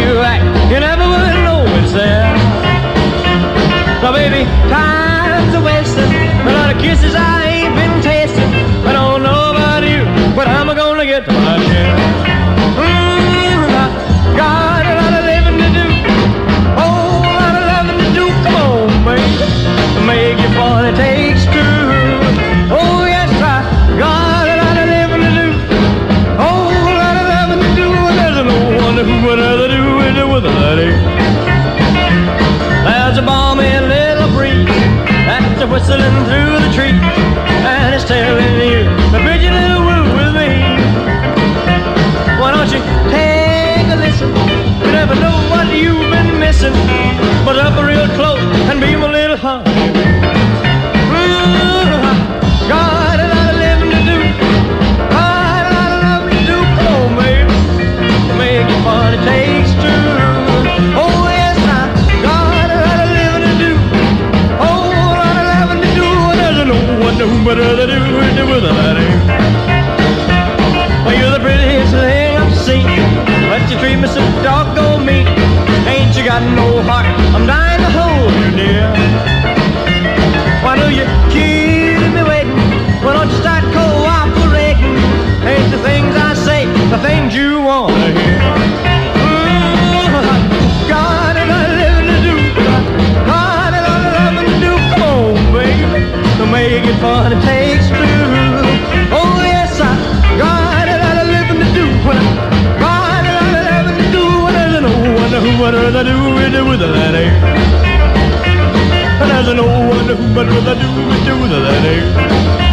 you act, you never would know it's there. So baby, time's a wasting, a lot of kisses I ain't been tasting. I don't know about you, but I'm gonna get my share. I got a lot of living to do, oh, a lot of loving to do. Come on, baby, make your party takes two. Oh yes, I got a lot of living to do, oh, a lot of loving to do. And there's no one who would rather do it with a lady. There's a balmy little breeze that's whistling through the trees, and it's telling you the pretty little woo with me. Why don't you take a listen? You never know what you've been missing, but up real close and be my little honey. Got a lot of living to do, got a lot of loving to do. Come on, baby, make your party takes two. Oh yes, I got a lot of living to do, oh, a lot of loving to do. And there's no one who better to do it with a lady. Well, you're the prettiest thing I've seen, but you treat me so doggone mean. Ain't you got no heart? I'm dying to hold you, dear. Why do you keep me waiting? Why don't you start cooperating? Ain't the things I say the things you want to hear? Got a lot of living to do, got a lot of loving to do. Come on, baby, to make it fun it takes two. Oh yes, I got a lot of living to do, got a lot of loving to do. And there's no one who would rather do it with a lady. And there's no one who would rather do it with a lady.